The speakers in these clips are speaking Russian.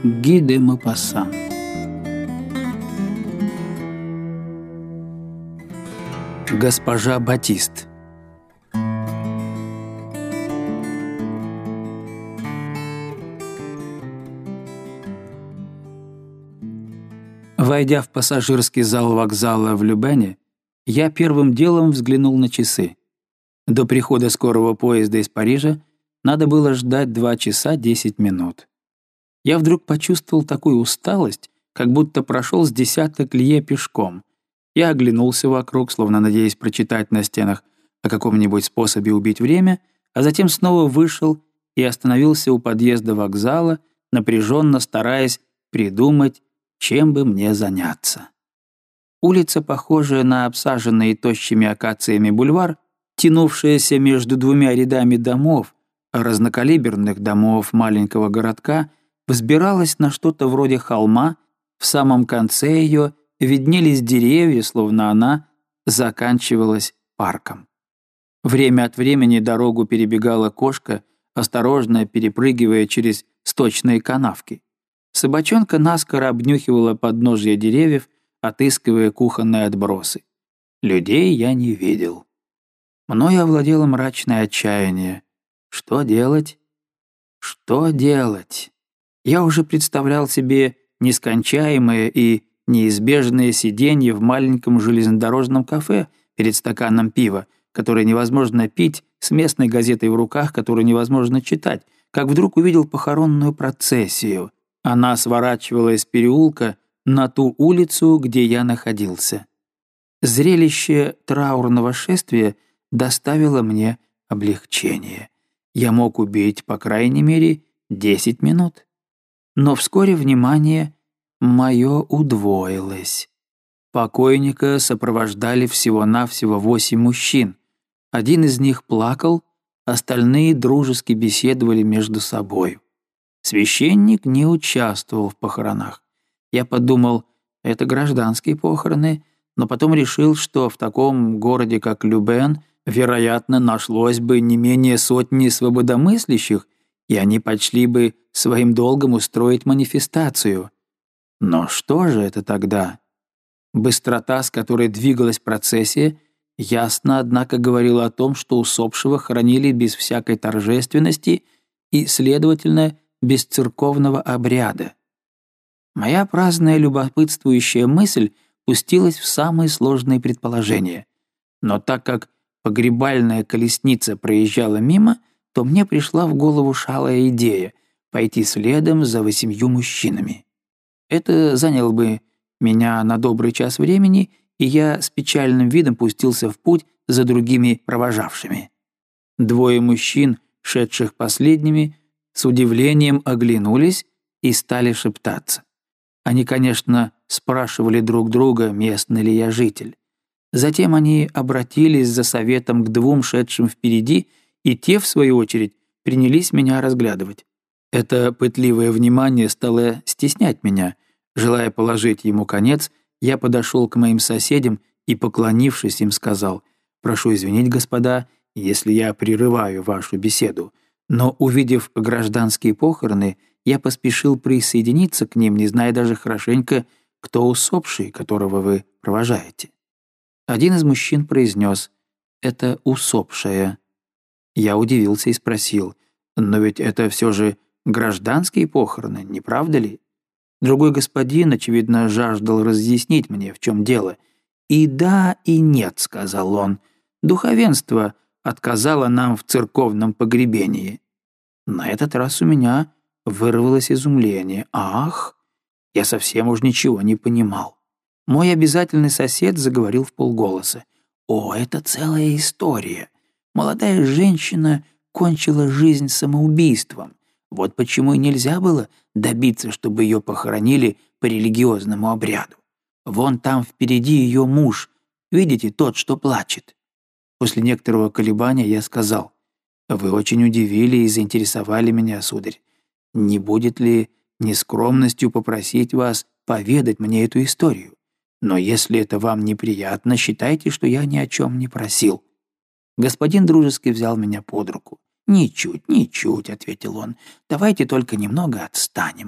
Ги де Мопассан. Госпожа Батист. Войдя в пассажирский зал вокзала в Любене, я первым делом взглянул на часы. До прихода скорого поезда из Парижа надо было ждать 2 часа 10 минут. Я вдруг почувствовал такую усталость, как будто прошел с десяток лье пешком. Я оглянулся вокруг, словно надеясь прочитать на стенах о каком-нибудь способе убить время, а затем снова вышел и остановился у подъезда вокзала, напряженно стараясь придумать, чем бы мне заняться. Улица, похожая на обсаженный тощими акациями бульвар, тянувшаяся между 2 рядами домов, разнокалиберных домов маленького городка, взбиралась на что-то вроде холма, в самом конце ее виднелись деревья, словно она заканчивалась парком. Время от времени дорогу перебегала кошка, осторожно перепрыгивая через сточные канавки. Собачонка наскоро обнюхивала подножья деревьев, отыскивая кухонные отбросы. Людей я не видел. Мною овладело мрачное отчаяние. Что делать? Что делать? Я уже представлял себе нескончаемое и неизбежное сиденье в маленьком железнодорожном кафе перед стаканом пива, которое невозможно пить, с местной газетой в руках, которую невозможно читать, как вдруг увидел похоронную процессию. Она сворачивала из переулка на ту улицу, где я находился. Зрелище траурного шествия доставило мне облегчение. Я мог убить, по крайней мере, 10 минут. Но вскоре внимание мое удвоилось. Покойника сопровождали всего-навсего 8 мужчин. Один из них плакал, остальные дружески беседовали между собой. Священник не участвовал в похоронах. Я подумал, это гражданские похороны, но потом решил, что в таком городе, как Любен, вероятно, нашлось бы не менее сотни свободомыслящих, и они почли бы своим долгом устроить манифестацию. Но что же это тогда? Быстрота, с которой двигалась процессия, ясно, однако, говорила о том, что усопшего хоронили без всякой торжественности и, следовательно, без церковного обряда. Моя праздная любопытствующая мысль пустилась в самые сложные предположения. Но так как погребальная колесница проезжала мимо, то мне пришла в голову шалая идея пойти следом за 8 мужчинами. Это заняло бы меня на добрый час времени, и я с печальным видом пустился в путь за другими провожавшими. 2 мужчин, шедших последними, с удивлением оглянулись и стали шептаться. Они, конечно, спрашивали друг друга, местный ли я житель. Затем они обратились за советом к 2 шедшим впереди, и те, в свою очередь, принялись меня разглядывать. Это пытливое внимание стало стеснять меня. Желая положить ему конец, я подошел к моим соседям и, поклонившись им, сказал: «Прошу извинить, господа, если я прерываю вашу беседу, но, увидев гражданские похороны, я поспешил присоединиться к ним, не зная даже хорошенько, кто усопший, которого вы провожаете». Один из мужчин произнес: «Это усопшая». Я удивился и спросил: «Но ведь это все же гражданские похороны, не правда ли?» Другой господин, очевидно, жаждал разъяснить мне, в чем дело. «И да, и нет», — сказал он. «Духовенство отказало нам в церковном погребении». На этот раз у меня вырвалось изумление. «Ах!» Я совсем уж ничего не понимал. Мой обязательный сосед заговорил вполголоса. «О, это целая история. Молодая женщина кончила жизнь самоубийством. Вот почему и нельзя было добиться, чтобы ее похоронили по религиозному обряду. Вон там впереди ее муж. Видите, тот, что плачет». После некоторого колебания я сказал: «Вы очень удивили и заинтересовали меня, сударь. Не будет ли нескромностью попросить вас поведать мне эту историю? Но если это вам неприятно, считайте, что я ни о чем не просил». Господин дружески взял меня под руку. «Ничуть, ничуть», — ответил он. «Давайте только немного отстанем.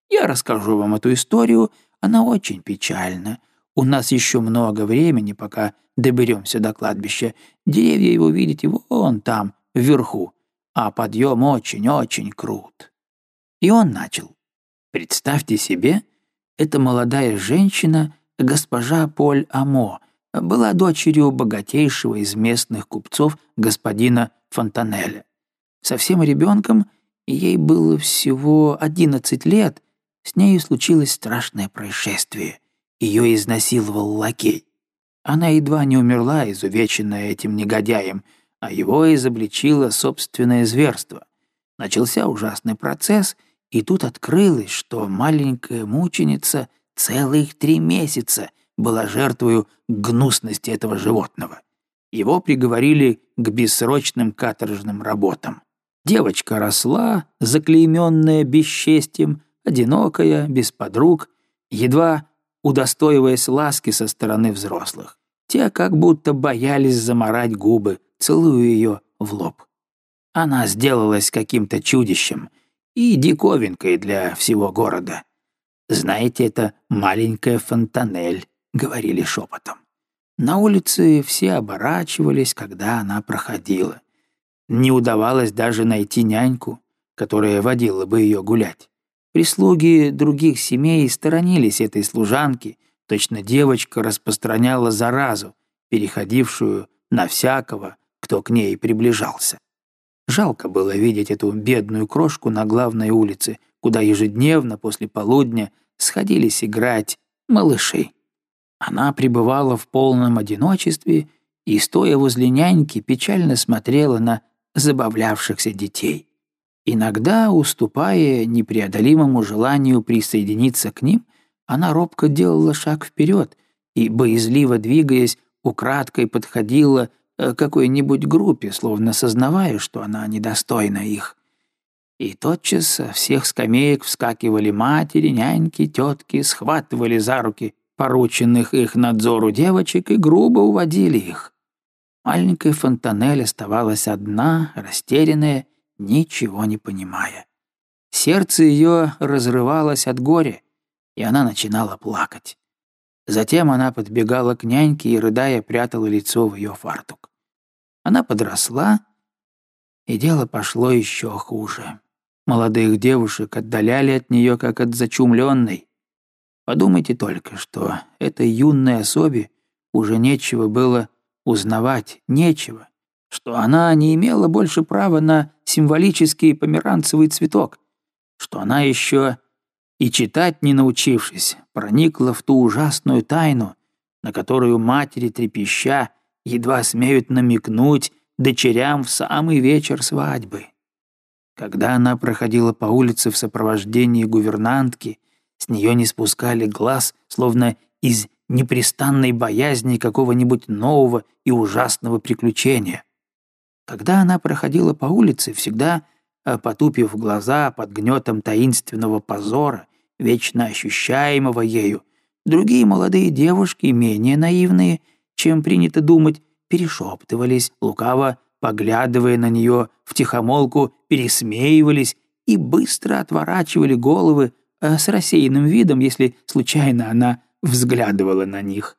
Я расскажу вам эту историю, она очень печальна. У нас еще много времени, пока доберемся до кладбища. Деревья его видите вон там, вверху, а подъем очень-очень крут». И он начал. Представьте себе, эта молодая женщина, госпожа Поль Амо, была дочерью богатейшего из местных купцов господина Фонтанеля. Совсем ребенком, ей было всего 11 лет, с нею случилось страшное происшествие. Ее изнасиловал лакей. Она едва не умерла, изувеченная этим негодяем, а его изобличило собственное зверство. Начался ужасный процесс, и тут открылось, что маленькая мученица целых 3 месяца была жертвою гнусности этого животного. Его приговорили к бессрочным каторжным работам. Девочка росла, заклейменная бесчестием, одинокая, без подруг, едва удостоиваясь ласки со стороны взрослых. Те как будто боялись замарать губы, целуя ее в лоб. Она сделалась каким-то чудищем и диковинкой для всего города. «Знаете, это маленькая Фонтанель», — говорили шепотом. На улице все оборачивались, когда она проходила. Не удавалось даже найти няньку, которая водила бы ее гулять. Прислуги других семей сторонились этой служанки, точно девочка распространяла заразу, переходившую на всякого, кто к ней приближался. Жалко было видеть эту бедную крошку на главной улице, куда ежедневно после полудня сходились играть малыши. Она пребывала в полном одиночестве и, стоя возле няньки, печально смотрела на забавлявшихся детей. Иногда, уступая непреодолимому желанию присоединиться к ним, она робко делала шаг вперед и, боязливо двигаясь, украдкой подходила к какой-нибудь группе, словно сознавая, что она недостойна их. И тотчас со всех скамеек вскакивали матери, няньки, тетки, схватывали за руки порученных их надзору девочек и грубо уводили их. Маленькая Фонтанель оставалась одна, растерянная, ничего не понимая. Сердце ее разрывалось от горя, и она начинала плакать. Затем она подбегала к няньке и, рыдая, прятала лицо в ее фартук. Она подросла, и дело пошло еще хуже. Молодых девушек отдаляли от нее, как от зачумленной. Подумайте только, что этой юной особе уже нечего было узнавать, нечего, что она не имела больше права на символический померанцевый цветок, что она еще и читать не научившись, проникла в ту ужасную тайну, на которую матери трепеща едва смеют намекнуть дочерям в самый вечер свадьбы. Когда она проходила по улице в сопровождении гувернантки, с нее не спускали глаз, словно из непрестанной боязни какого-нибудь нового и ужасного приключения. Когда она проходила по улице, всегда потупив глаза под гнетом таинственного позора, вечно ощущаемого ею, другие молодые девушки, менее наивные, чем принято думать, перешептывались, лукаво поглядывая на нее, втихомолку пересмеивались и быстро отворачивали головы с рассеянным видом, если случайно она взглядывала на них.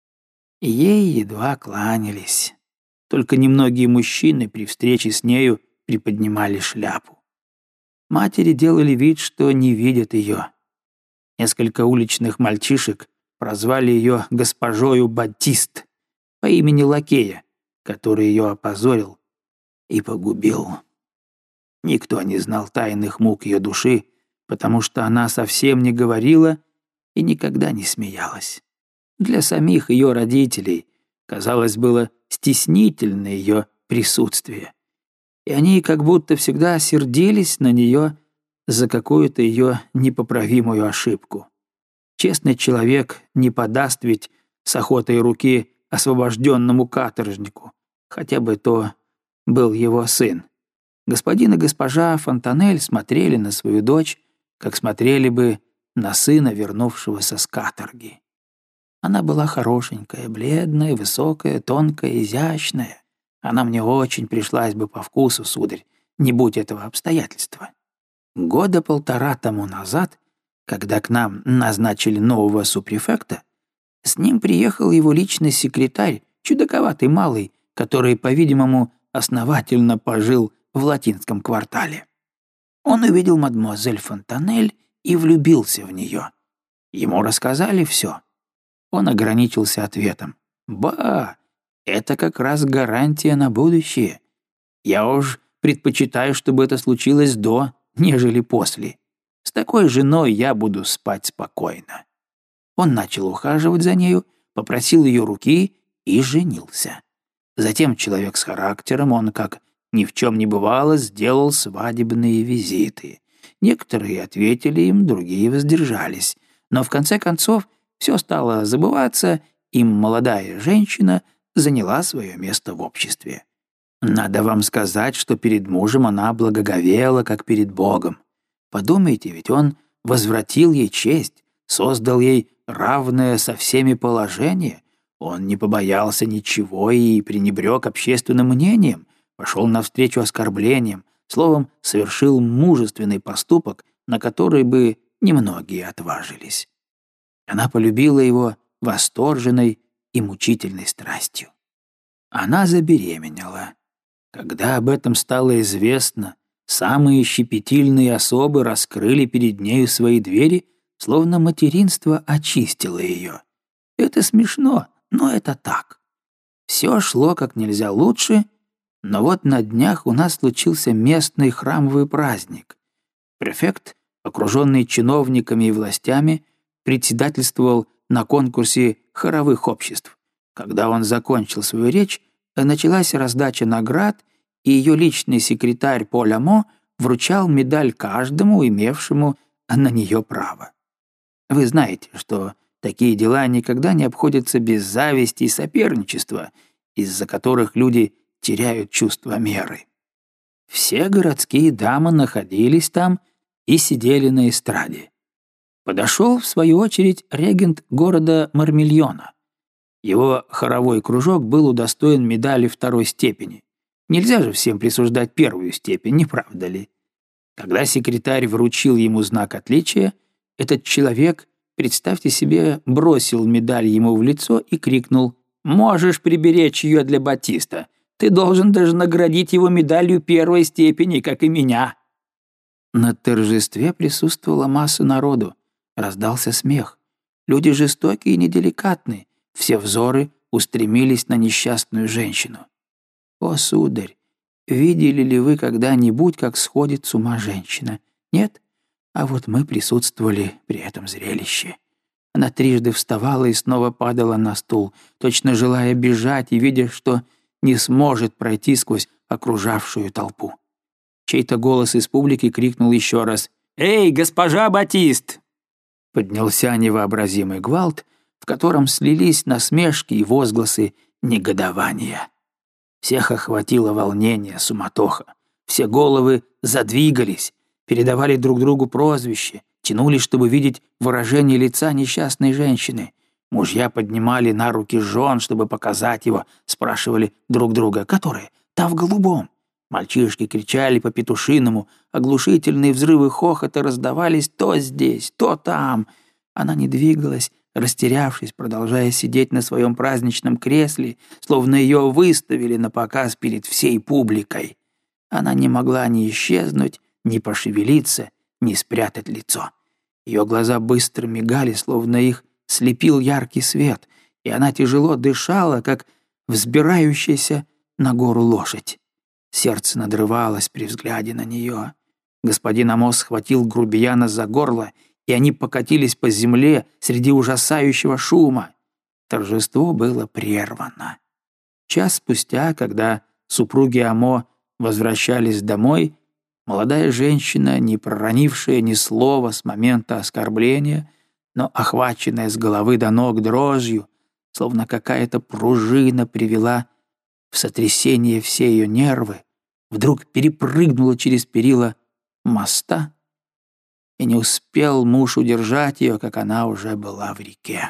Ей едва кланялись. Только немногие мужчины при встрече с нею приподнимали шляпу. Матери делали вид, что не видят ее. Несколько уличных мальчишек прозвали ее госпожою Батист по имени лакея, который ее опозорил и погубил. Никто не знал тайных мук ее души, потому что она совсем не говорила и никогда не смеялась. Для самих ее родителей, казалось, было стеснительно ее присутствие, и они как будто всегда сердились на нее за какую-то ее непоправимую ошибку. Честный человек не подаст ведь с охотой руки освобожденному каторжнику, хотя бы то был его сын. Господин и госпожа Фонтанель смотрели на свою дочь, как смотрели бы на сына, вернувшегося с каторги. Она была хорошенькая, бледная, высокая, тонкая, изящная. Она мне очень пришлась бы по вкусу, сударь, не будь этого обстоятельства. 1.5 года тому назад Когда к нам назначили нового супрефекта, с ним приехал его личный секретарь, чудаковатый малый, который, по-видимому, основательно пожил в латинском квартале. Он увидел мадемуазель Фонтанель и влюбился в нее. Ему рассказали все. Он ограничился ответом: «Ба, это как раз гарантия на будущее. Я уж предпочитаю, чтобы это случилось до, нежели после. С такой женой я буду спать спокойно». Он начал ухаживать за нею, попросил ее руки и женился. Затем человек с характером, он, как ни в чем не бывало, сделал свадебные визиты. Некоторые ответили им, другие воздержались. Но в конце концов все стало забываться, и молодая женщина заняла свое место в обществе. Надо вам сказать, что перед мужем она благоговела, как перед Богом. Подумайте, ведь он возвратил ей честь, создал ей равное со всеми положение. Он не побоялся ничего и пренебрег общественным мнением, пошел навстречу оскорблениям, словом, совершил мужественный поступок, на который бы немногие отважились. Она полюбила его восторженной и мучительной страстью. Она забеременела. Когда об этом стало известно, самые щепетильные особы раскрыли перед нею свои двери, словно материнство очистило ее. Это смешно, но это так. Все шло как нельзя лучше, но вот на днях у нас случился местный храмовый праздник. Префект, окруженный чиновниками и властями, председательствовал на конкурсе хоровых обществ. Когда он закончил свою речь, началась раздача наград, и ее личный секретарь Поль Амо вручал медаль каждому, имевшему на нее право. Вы знаете, что такие дела никогда не обходятся без зависти и соперничества, из-за которых люди теряют чувство меры. Все городские дамы находились там и сидели на эстраде. Подошел, в свою очередь, регент города Мармильона. Его хоровой кружок был удостоен медали второй степени. Нельзя же всем присуждать первую степень, не правда ли? Когда секретарь вручил ему знак отличия, этот человек, представьте себе, бросил медаль ему в лицо и крикнул: «Можешь приберечь ее для Батиста. Ты должен даже наградить его медалью первой степени, как и меня». На торжестве присутствовала масса народу. Раздался смех. Люди жестокие и неделикатные. Все взоры устремились на несчастную женщину. О, сударь, видели ли вы когда-нибудь, как сходит с ума женщина? Нет? А вот мы присутствовали при этом зрелище. Она трижды вставала и снова падала на стул, точно желая бежать и видя, что не сможет пройти сквозь окружавшую толпу. Чей-то голос из публики крикнул еще раз: «Эй, госпожа Батист!» Поднялся невообразимый гвалт, в котором слились насмешки и возгласы негодования. Всех охватило волнение, суматоха. Все головы задвигались, передавали друг другу прозвище, тянулись, чтобы видеть выражение лица несчастной женщины. Мужья поднимали на руки жен, чтобы показать его, спрашивали друг друга: «Которая? Та в голубом». Мальчишки кричали по-петушиному, оглушительные взрывы хохота раздавались то здесь, то там. Она не двигалась, растерявшись, продолжая сидеть на своем праздничном кресле, словно ее выставили на показ перед всей публикой. Она не могла ни исчезнуть, ни пошевелиться, ни спрятать лицо. Ее глаза быстро мигали, словно их слепил яркий свет, и она тяжело дышала, как взбирающаяся на гору лошадь. Сердце надрывалось при взгляде на нее. Господин Амос схватил грубияна за горло, и они покатились по земле среди ужасающего шума. Торжество было прервано. Час спустя, когда супруги Амо возвращались домой, молодая женщина, не проронившая ни слова с момента оскорбления, но охваченная с головы до ног дрожью, словно какая-то пружина привела в сотрясение все ее нервы, вдруг перепрыгнула через перила моста, и не успел муж удержать ее, как она уже была в реке.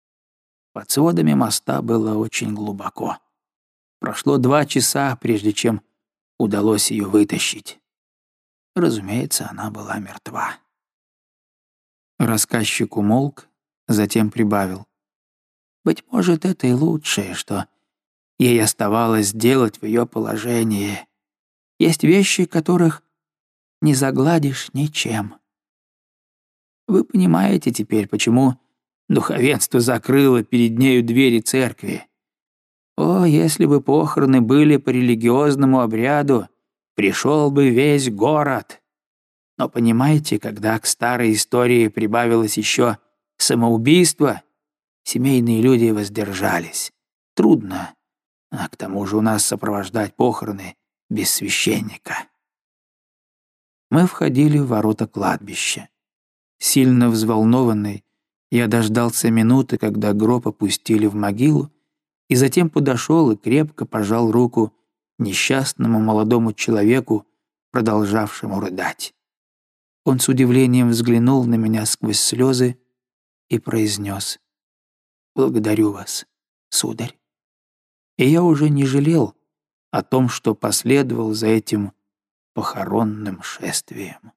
Под сводами моста было очень глубоко. Прошло 2 часа, прежде чем удалось ее вытащить. Разумеется, она была мертва. Рассказчик умолк, затем прибавил. «Быть может, это и лучшее, что ей оставалось делать в ее положении. Есть вещи, которых не загладишь ничем. Вы понимаете теперь, почему духовенство закрыло перед нею двери церкви. О, если бы похороны были по религиозному обряду, пришел бы весь город. Но понимаете, когда к старой истории прибавилось еще самоубийство, семейные люди воздержались. Трудно, а к тому же у нас сопровождать похороны без священника». Мы входили в ворота кладбища. Сильно взволнованный, я дождался минуты, когда гроб опустили в могилу, и затем подошел и крепко пожал руку несчастному молодому человеку, продолжавшему рыдать. Он с удивлением взглянул на меня сквозь слезы и произнес: «Благодарю вас, сударь». И я уже не жалел о том, что последовал за этим похоронным шествием.